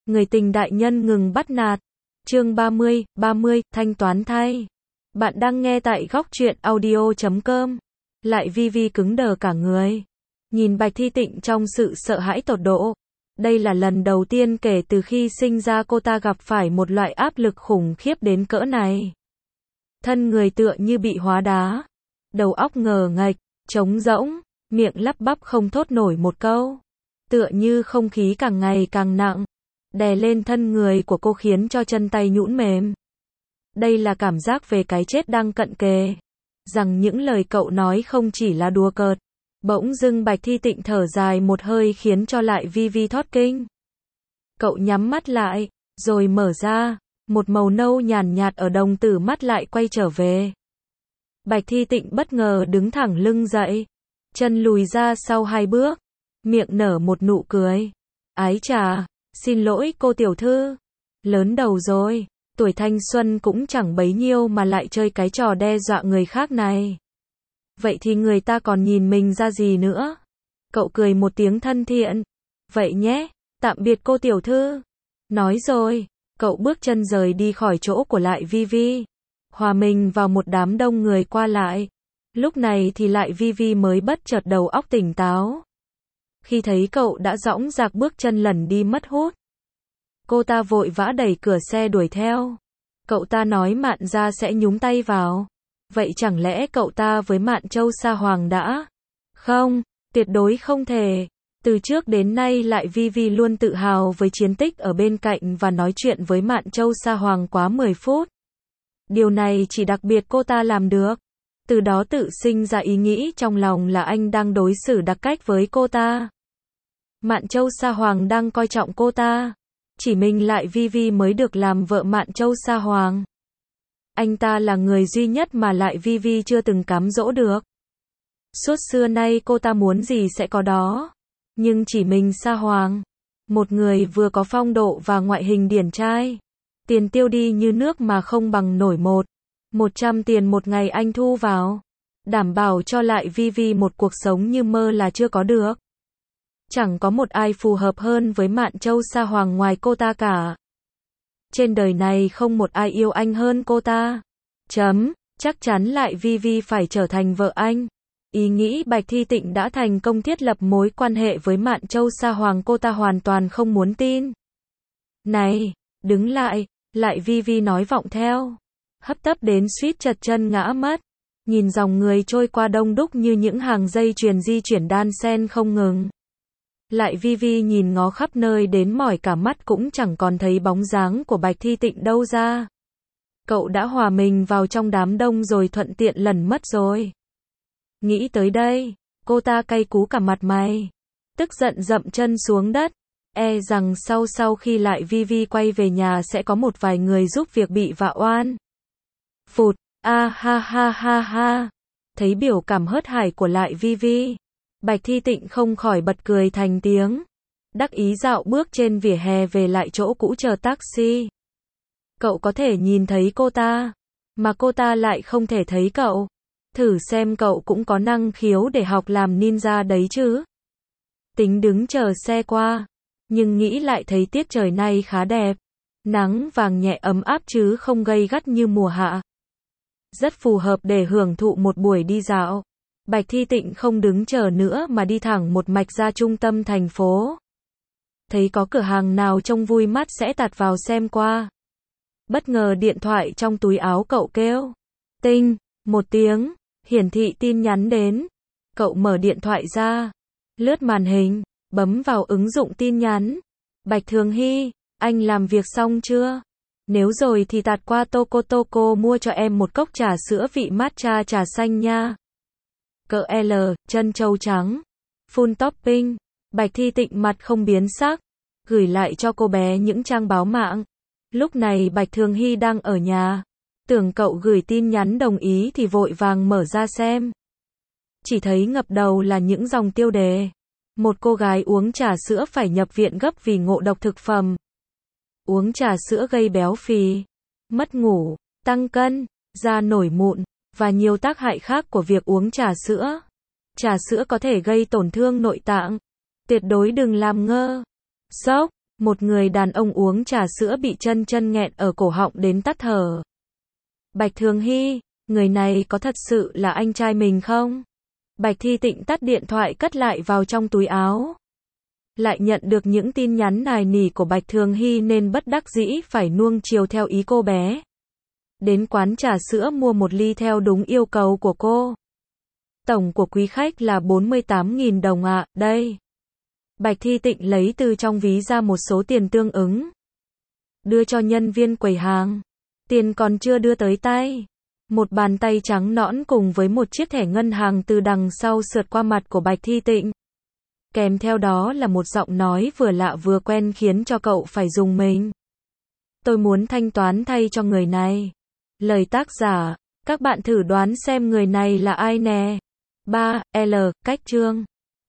Người tình đại nhân ngừng bắt nạt. Chương 30, thanh toán thay. Bạn đang nghe tại góc truyện audio.com. Lại Vi cứng đờ cả người. Nhìn Bạch Thi Tịnh trong sự sợ hãi tột độ. Đây là lần đầu tiên kể từ khi sinh ra cô ta gặp phải một loại áp lực khủng khiếp đến cỡ này. Thân người tựa như bị hóa đá. Đầu óc ngờ nghệch, trống rỗng, miệng lắp bắp không thốt nổi một câu. Tựa như không khí càng ngày càng nặng, đè lên thân người của cô khiến cho chân tay nhũn mềm. Đây là cảm giác về cái chết đang cận kề. Rằng những lời cậu nói không chỉ là đùa cợt. Bỗng dưng Bạch Thi Tịnh thở dài một hơi khiến cho lại Vi thót kinh. Cậu nhắm mắt lại, rồi mở ra, một màu nâu nhàn nhạt ở đồng tử mắt lại quay trở về. Bạch Thi Tịnh bất ngờ đứng thẳng lưng dậy, chân lùi ra sau 2 bước, miệng nở một nụ cười. Ái chà, xin lỗi cô tiểu thư, lớn đầu rồi, tuổi thanh xuân cũng chẳng bấy nhiêu mà lại chơi cái trò đe dọa người khác này. Vậy thì người ta còn nhìn mình ra gì nữa? Cậu cười một tiếng thân thiện. Vậy nhé, tạm biệt cô tiểu thư. Nói rồi, cậu bước chân rời đi khỏi chỗ của lại Vi. Hòa mình vào một đám đông người qua lại. Lúc này thì lại Vi mới bất chợt đầu óc tỉnh táo. Khi thấy cậu đã dõng dạc bước chân lẩn đi mất hút. Cô ta vội vã đẩy cửa xe đuổi theo. Cậu ta nói Mạn gia sẽ nhúng tay vào. Vậy chẳng lẽ cậu ta với Mạn Châu Sa Hoàng đã? Không, tuyệt đối không thể. Từ trước đến nay lại Vi luôn tự hào với chiến tích ở bên cạnh và nói chuyện với Mạn Châu Sa Hoàng quá 10 phút. Điều này chỉ đặc biệt cô ta làm được. Từ đó tự sinh ra ý nghĩ trong lòng là anh đang đối xử đặc cách với cô ta. Mạn Châu Sa Hoàng đang coi trọng cô ta. Chỉ mình lại Vi mới được làm vợ Mạn Châu Sa Hoàng. Anh ta là người duy nhất mà lại Vi chưa từng cám dỗ được. Suốt xưa nay cô ta muốn gì sẽ có đó. Nhưng chỉ mình Sa Hoàng, một người vừa có phong độ và ngoại hình điển trai. Tiền tiêu đi như nước mà không bằng nổi 100 tiền một ngày anh thu vào. Đảm bảo cho lại Vi một cuộc sống như mơ là chưa có được. Chẳng có một ai phù hợp hơn với Mạn Châu Sa Hoàng ngoài cô ta cả. Trên đời này không một ai yêu anh hơn cô ta. Chắc chắn lại Vi phải trở thành vợ anh. Ý nghĩ Bạch Thi Tịnh đã thành công thiết lập mối quan hệ với Mạn Châu Sa Hoàng cô ta hoàn toàn không muốn tin. Này, đứng lại, lại Vi nói vọng theo. Hấp tấp đến suýt trật chân ngã mất. Nhìn dòng người trôi qua đông đúc như những hàng dây chuyền di chuyển đan xen không ngừng. Lại Vi nhìn ngó khắp nơi đến mỏi cả mắt cũng chẳng còn thấy bóng dáng của Bạch Thi Tịnh đâu ra. Cậu đã hòa mình vào trong đám đông rồi thuận tiện lẩn mất rồi. Nghĩ tới đây, cô ta cay cú cả mặt mày. Tức giận dậm chân xuống đất. Rằng sau khi lại Vi quay về nhà sẽ có một vài người giúp việc bị vạ oan. Phụt, ha. Thấy biểu cảm hớt hải của lại Vi. Bạch Thi Tịnh không khỏi bật cười thành tiếng. Đắc ý dạo bước trên vỉa hè về lại chỗ cũ chờ taxi. Cậu có thể nhìn thấy cô ta, mà cô ta lại không thể thấy cậu. Thử xem cậu cũng có năng khiếu để học làm ninja đấy chứ. Tính đứng chờ xe qua, nhưng nghĩ lại thấy tiết trời nay khá đẹp. Nắng vàng nhẹ ấm áp chứ không gay gắt như mùa hạ. Rất phù hợp để hưởng thụ một buổi đi dạo. Bạch Thi Tịnh không đứng chờ nữa mà đi thẳng một mạch ra trung tâm thành phố. Thấy có cửa hàng nào trông vui mắt sẽ tạt vào xem qua. Bất ngờ điện thoại trong túi áo cậu kêu. Tinh, một tiếng, hiển thị tin nhắn đến. Cậu mở điện thoại ra, lướt màn hình, bấm vào ứng dụng tin nhắn. Bạch Thường Hy, anh làm việc xong chưa? Nếu rồi thì tạt qua Toko mua cho em một cốc trà sữa vị matcha trà xanh nha. Cỡ L, chân trâu trắng, full topping. Bạch Thi Tịnh mặt không biến sắc, gửi lại cho cô bé những trang báo mạng. Lúc này Bạch Thường Hy đang ở nhà. Tưởng cậu gửi tin nhắn đồng ý thì vội vàng mở ra xem. Chỉ thấy ngập đầu là những dòng tiêu đề. Một cô gái uống trà sữa phải nhập viện gấp vì ngộ độc thực phẩm. Uống trà sữa gây béo phì, mất ngủ, tăng cân, da nổi mụn, và nhiều tác hại khác của việc uống trà sữa. Trà sữa có thể gây tổn thương nội tạng. Tuyệt đối đừng làm ngơ. Sốc, Một người đàn ông uống trà sữa bị chân nghẹn ở cổ họng đến tắt thở. Bạch Thường Hy, người này có thật sự là anh trai mình không? Bạch Thi Tịnh tắt điện thoại cất lại vào trong túi áo. Lại nhận được những tin nhắn nài nỉ của Bạch Thường Hy nên bất đắc dĩ phải nuông chiều theo ý cô bé. Đến quán trà sữa mua một ly theo đúng yêu cầu của cô. Tổng của quý khách là 48.000 đồng ạ, đây. Bạch Thi Tịnh lấy từ trong ví ra một số tiền tương ứng. Đưa cho nhân viên quầy hàng. Tiền còn chưa đưa tới tay. Một bàn tay trắng nõn cùng với một chiếc thẻ ngân hàng từ đằng sau sượt qua mặt của Bạch Thi Tịnh. Kèm theo đó là một giọng nói vừa lạ vừa quen khiến cho cậu phải rùng mình. Tôi muốn thanh toán thay cho người này. Lời tác giả, các bạn thử đoán xem người này là ai nè. 3. L. Cách chương